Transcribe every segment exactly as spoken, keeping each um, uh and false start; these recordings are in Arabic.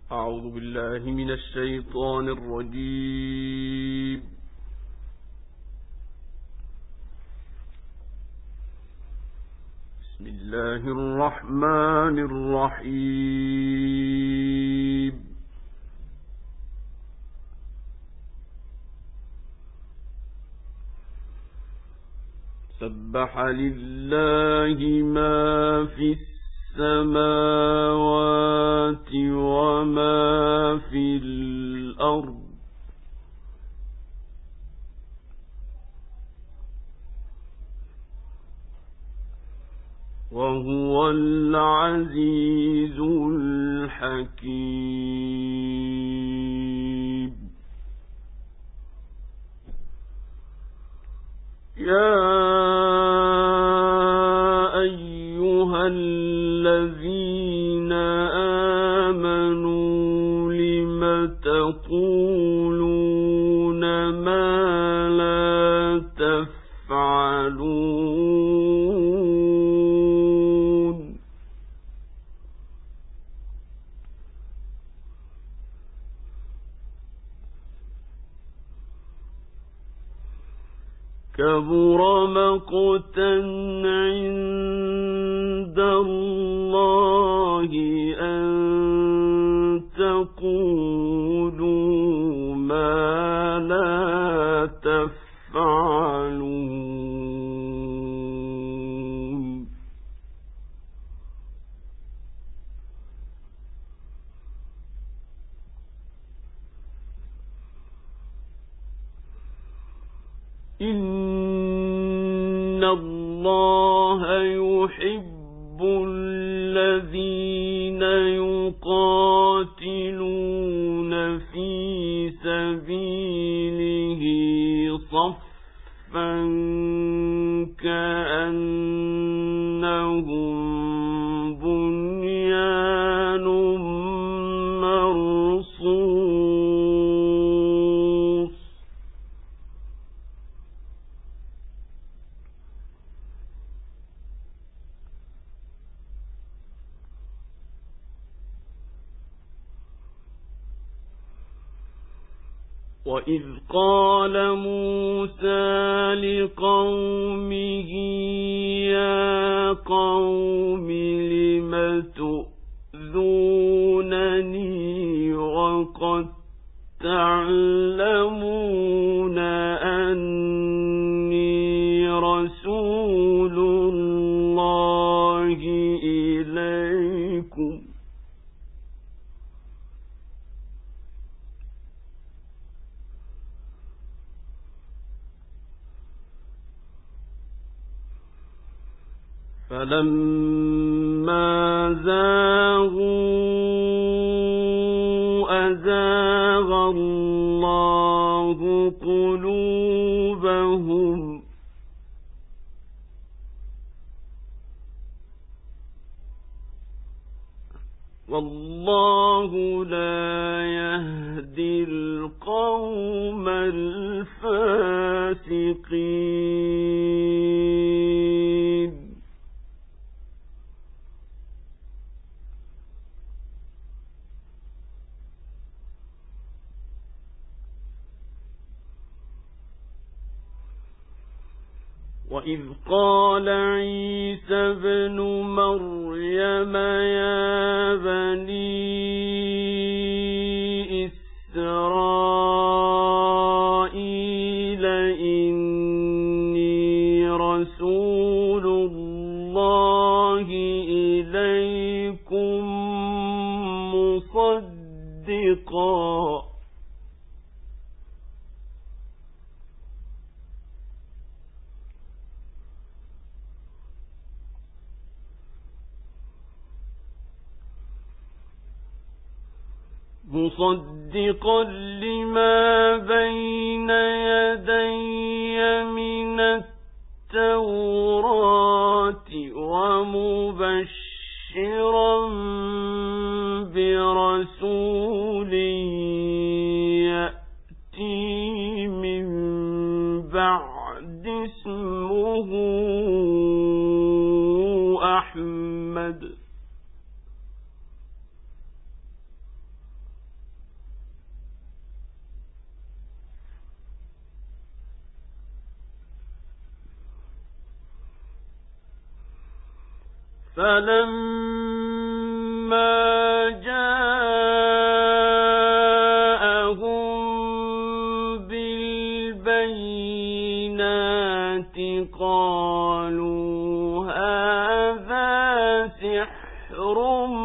أعوذ بالله من الشيطان الرجيم. بسم الله الرحمن الرحيم. سبح لله ما في السماوات وما في الأرض وهو العزيز الحكيم. يا أيها الذين آمنوا لم تقولون ما لا تفعلون. كبر مقتا عند الله أن تقولوا ما لا تفعلون. إن الله يحب الذين يقاتلون في سبيله صفا كأنهم بنيان مرصوص. وإذ قال موسى لقومه يا قوم لم تؤذونني وقد تعلمون أني رسول الله إليكم فلما زاغوا أزاغ الله قلوبهم والله لا يهدي القوم الفاسقين. وإذ قال عيسى ابن مريم يا بني إسرائيل إني رسول الله إليكم مصدقا مصدقا لما بين يدي من التوراة ومبشرا برسول يأتي من بعد اسمه أحمد فلما جاءهم بالبينات قالوا هذا سحر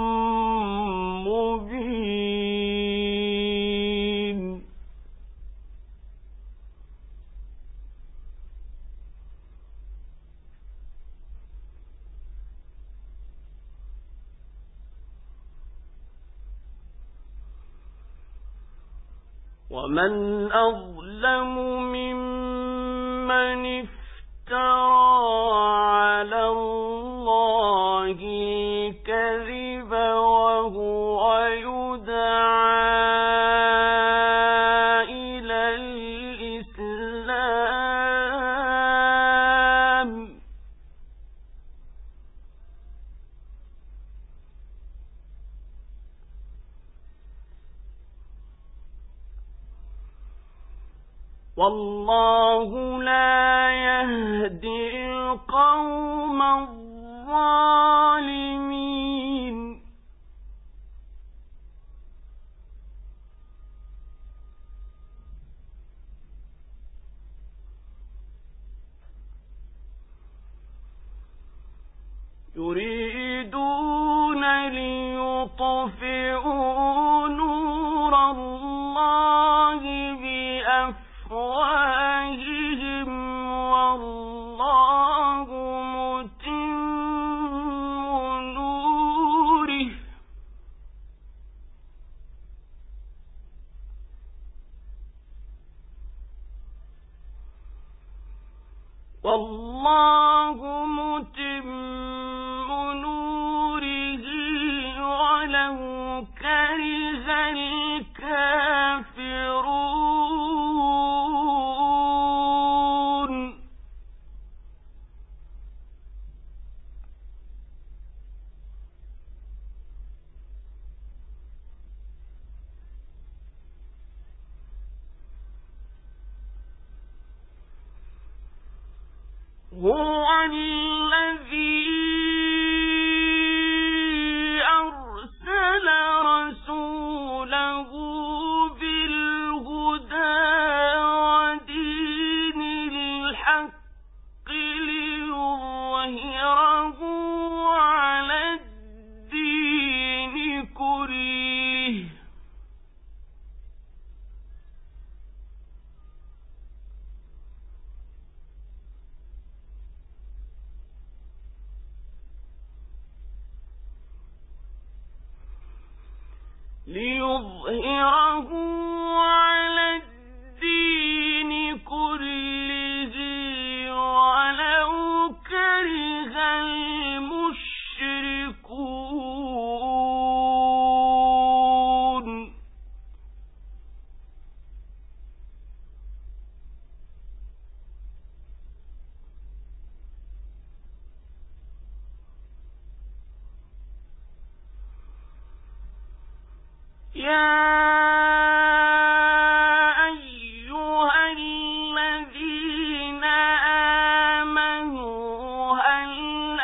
مبين. ومن أظلم ممن افترى على الله كذبا وهو يدعى إلى الإسلام والله لا يهدي القوم الظالمين. يريدون ليطفئوا نور الله بأفواههم والله متم نوره والله متم نوره ولو كره الكافرون. هو الذي أرسل رسوله بالهدى ودين الحق ليظهره على الدين كله ليظهره على الدين كله ولو كره المشركون. يا أيها الذين آمنوا هل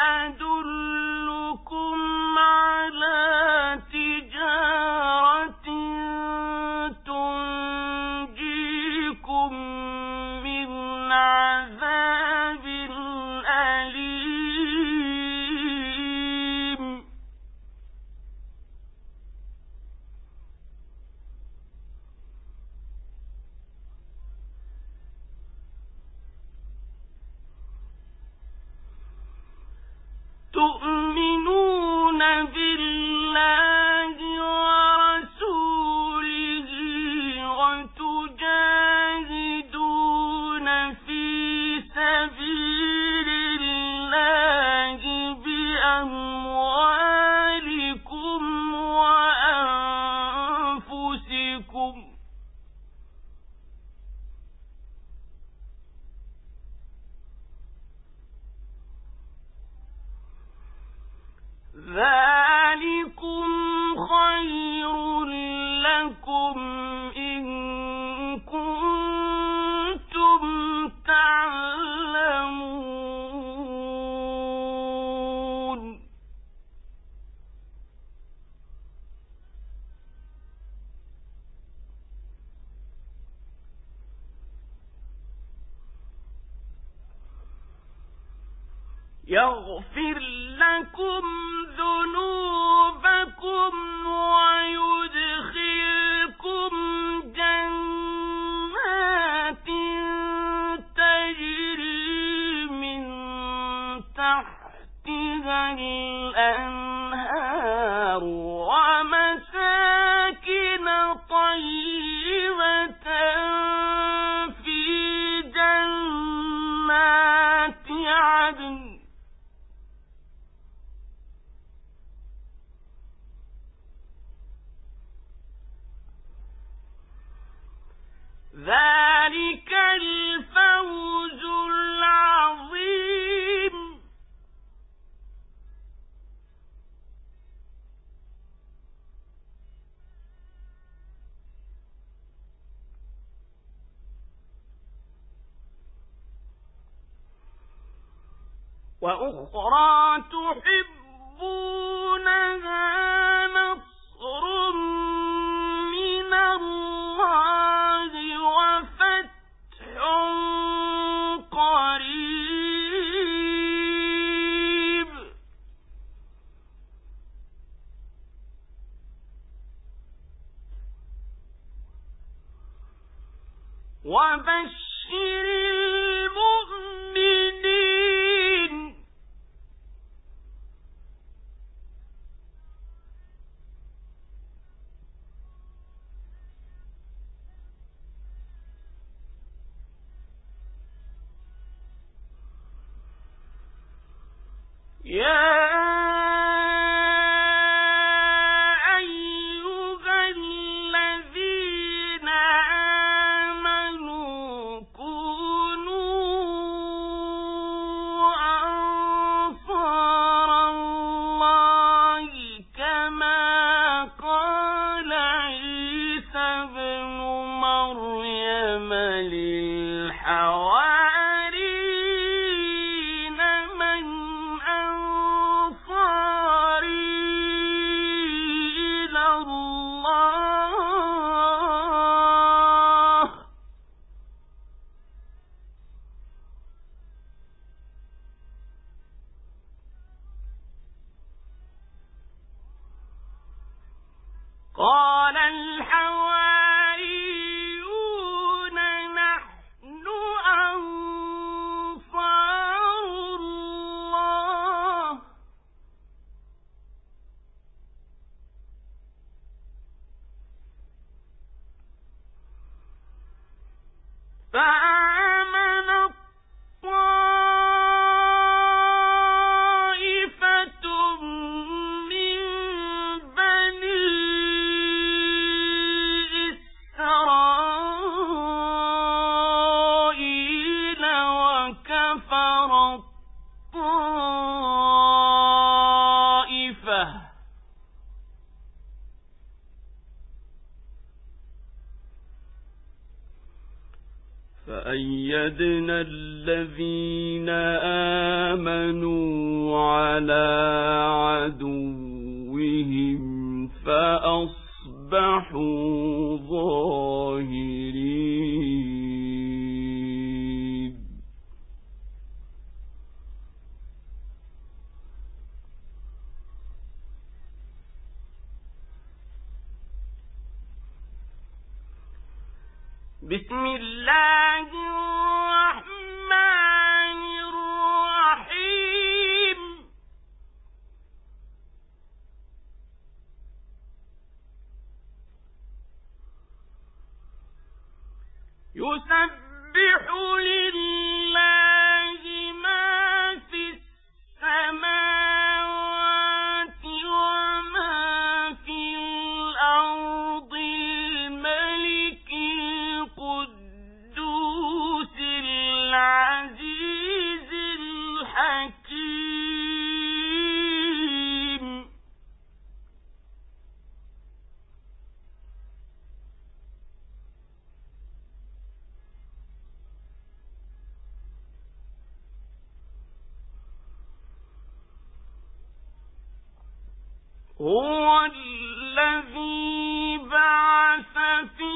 أدلكم على تجارة تنجيكم من عذاب أليم. تؤمنون بالله ورسوله وتجاهدون في سبيل الله بأموالكم وأنفسكم ذلكم خير لكم إن كنتم تعلمون. يغفر لكم ذنوبكم ويدخلكم جنات تجري من تحتها الأنهار ومساكن طيبة في جنات عدن ذلك الفوز العظيم. وأخرى تحبونها نصر من الله وفتح قريب وبشر المؤمنين. يا أيها الذين آمنوا كونوا أنصار الله كما قال عيسى ابن مريم للحواريين قال الحواريون نحن أنصار الله فآمنت طائفة من بني إسرائيل وكفرت طائفة فأيدنا الذين آمنوا على عدوهم فأصبحوا ظاهرين. بسم الله الرحمن الرحيم. يسبح لله ما في السماوات وما في الأرض الملك القدوس العزيز الحكيم. هو الذي بعث في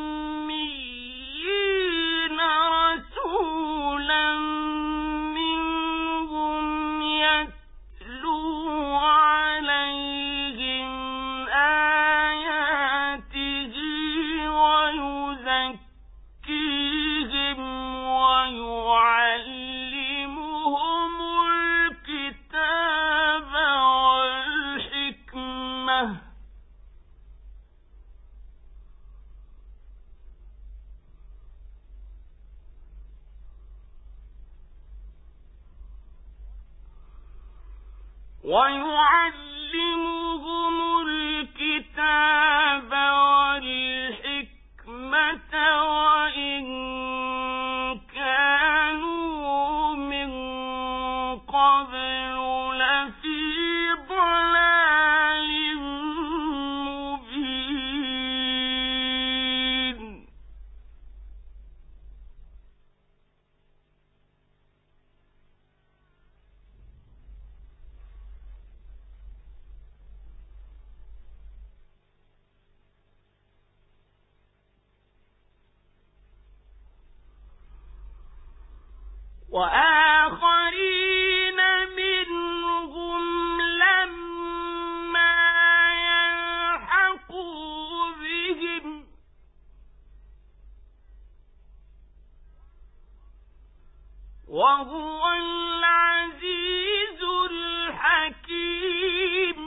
الأميين رسولا منهم ويعلمهم الكتاب والحكمة وإن كانوا من قبل لفي ضلال مبين. وآخرين منهم لما يلحقوا بهم وهو العزيز الحكيم.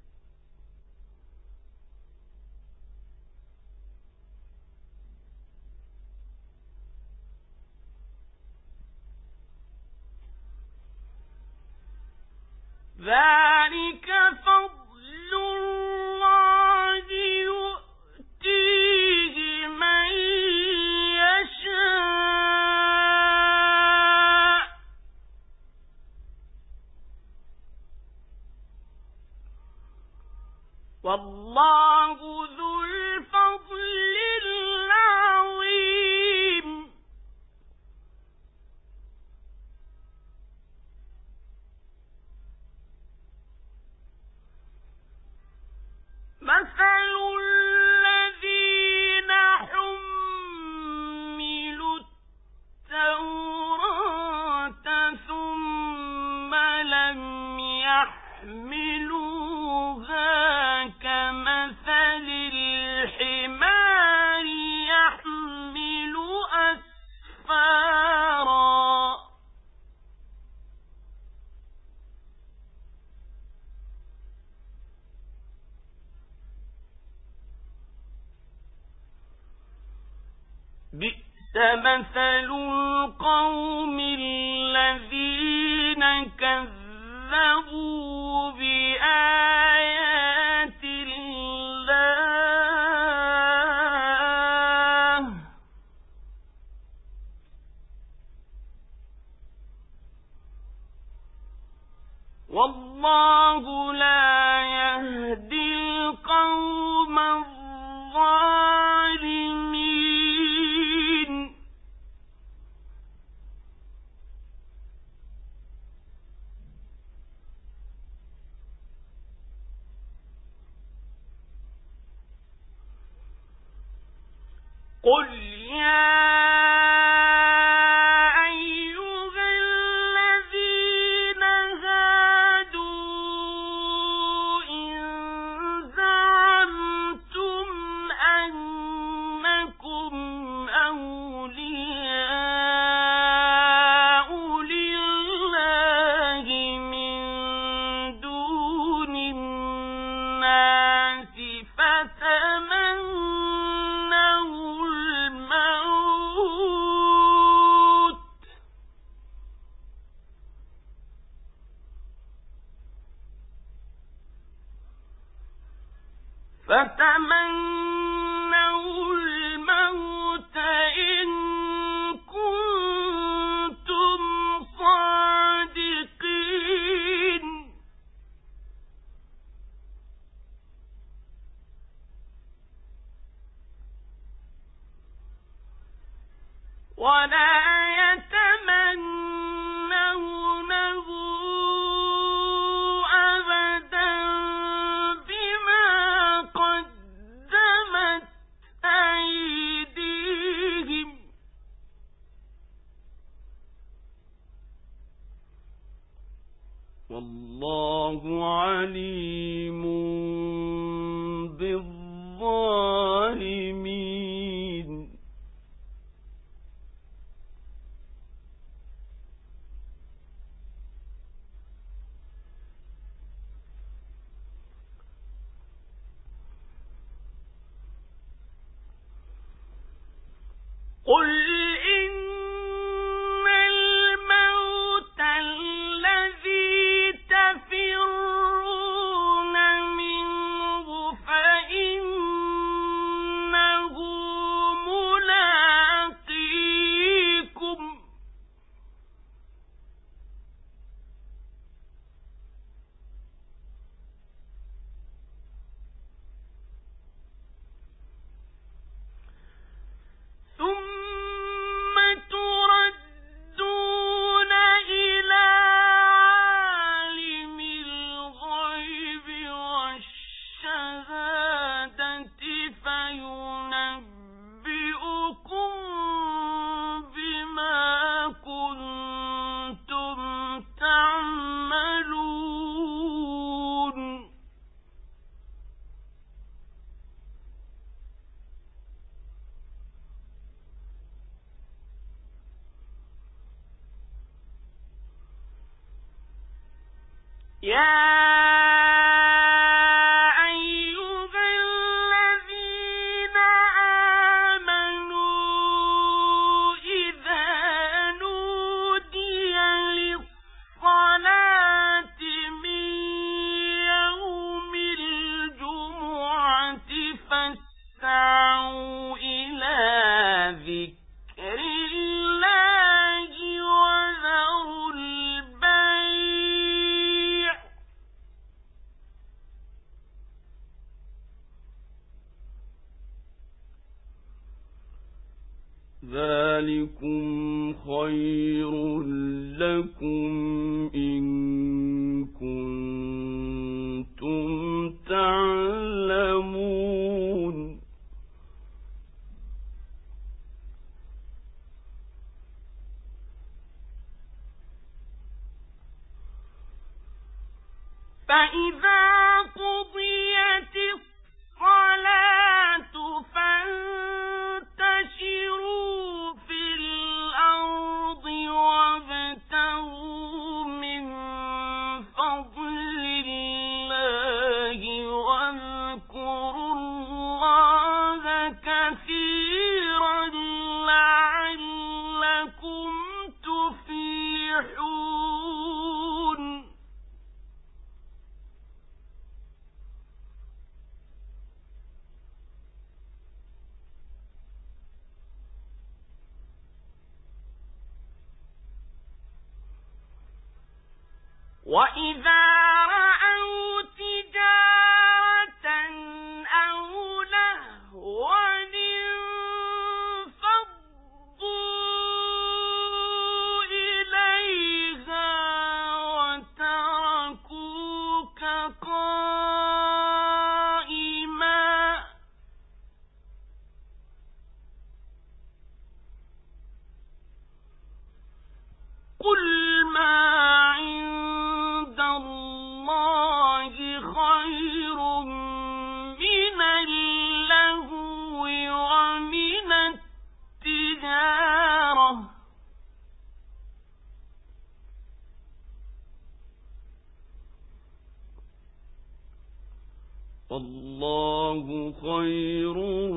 ذلك فضل الله يؤتيه من يشاء والله ذو الفضل العظيم. مثل الذين حملوا التوراة ثم لم يحملوها كمثل الحمار يحمل أسفارا بئس مثل القوم الذين كذبوا بآيات الله والله لا يهدي القوم الظالمين. قل يا أيها الذين هادوا إن زعمتم أنكم أولياء لله من دون الناس فتمنوا الموت فتمنوا الموت إن كنتم صادقين. ولا يتمنونه أبدا بما قدمت أيديهم والله عليم بالظالمين. قل إن الموت الذي تفرون منه فإنه ملاقيكم ثم تردون إلى عالم الغيب والشهادة فينبئكم بما كنتم تعملون يا أيها الذين آمنوا إذا نودي للصلاة من يوم الجمعة فاسعوا إلى ذكر الله وذروا البيع ذلكم خير لكم إن كنتم تعلمون فإذا قضيت الصلاة فانتشروا في الأرض وابتغوا من فضل الله واذكروا الله كثيرا لعلكم تفلحون وَإِذَا رَأَوْا تِجَارَةً أَوْ لَهْوًا انفَضُّوا إِلَيْهَا وَتَرَكُوكَ قَائِمًا قُلْ مَا عِندَ اللَّهِ خَيْرٌ مِنَ اللَّهْوِ وَمِنَ التِّجَارَةِ وَاللَّهُ خَيْرُ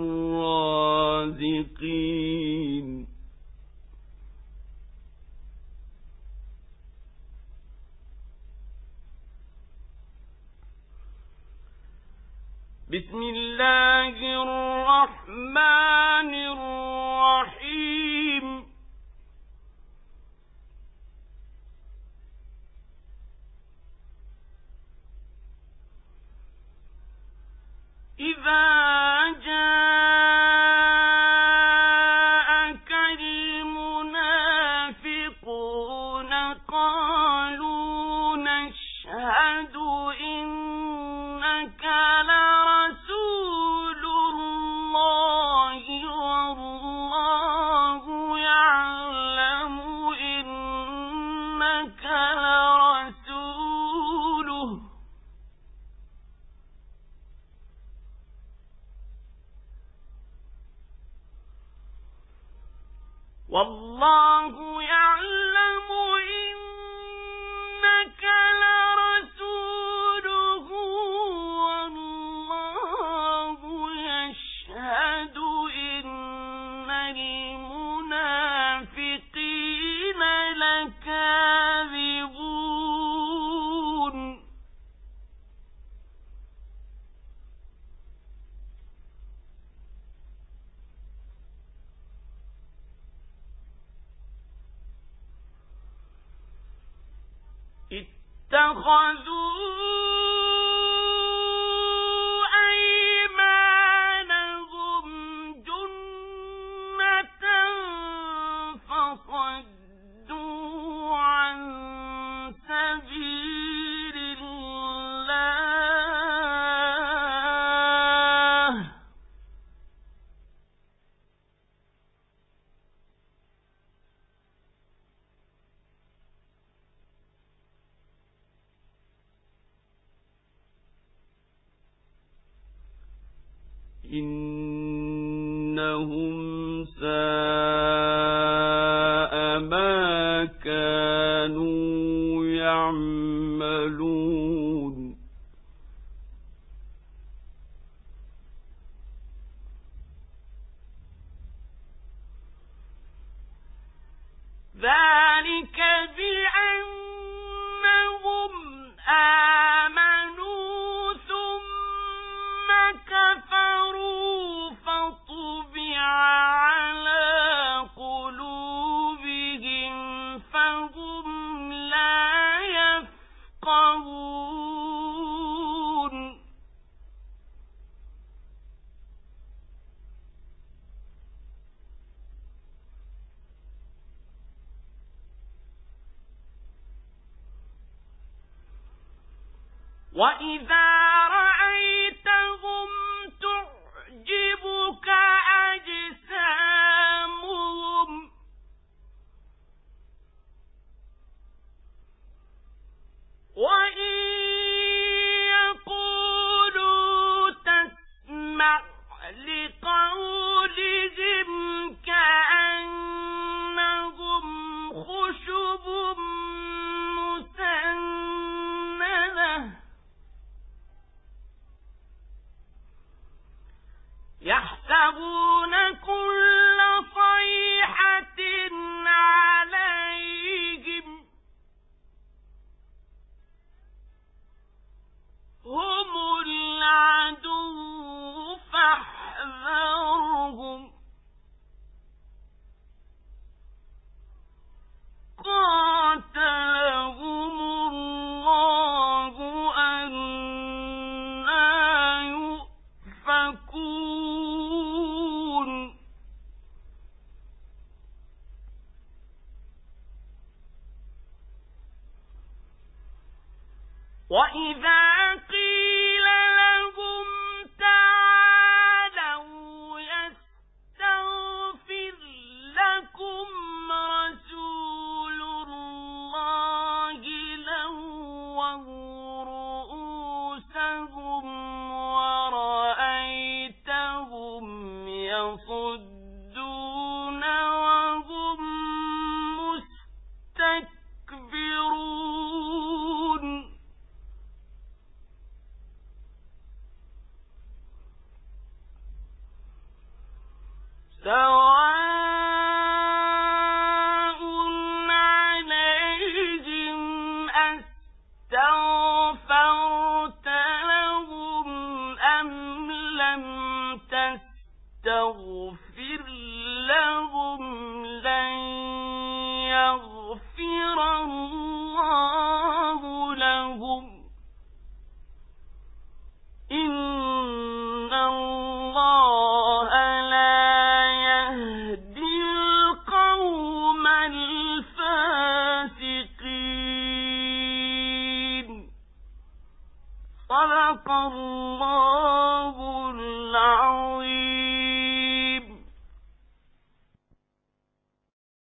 الرَّازِقِينَ بسم الله الرحمن الرحيم إذا جاءك المنافقون قالوا نشهد إنك لرسول الله والله يعلم إنك لرسوله والله يعلم إنك لرسوله والله يشهد إن المنافقين اتخذوا أيمانهم جنة فصدوا عن سبيل الله إنهم ساء ما كانوا يعملون ذلك بأنهم آمنوا ثم كفروا فطبع على قلوبهم فهم لا يفقهون وإذا رأيتهم تعجبك أجسامهم وإن يقولوا تسمع لقولهم كأنهم خشب مسندة يحسبون كل صيحة عليهم هم العدو فاحذرهم قاتلهم الله أنى يؤفكون وإذا قيل لهم تعالوا يستغفر لكم رسول الله لووا رؤوسهم ورأيتهم يصدون وهم مستكبرون سواء عليهم أستغفرت لهم أم لم تستغفر لهم لن يغفر الله لهم إن الله لا يهدي القوم الفاسقين صدق الله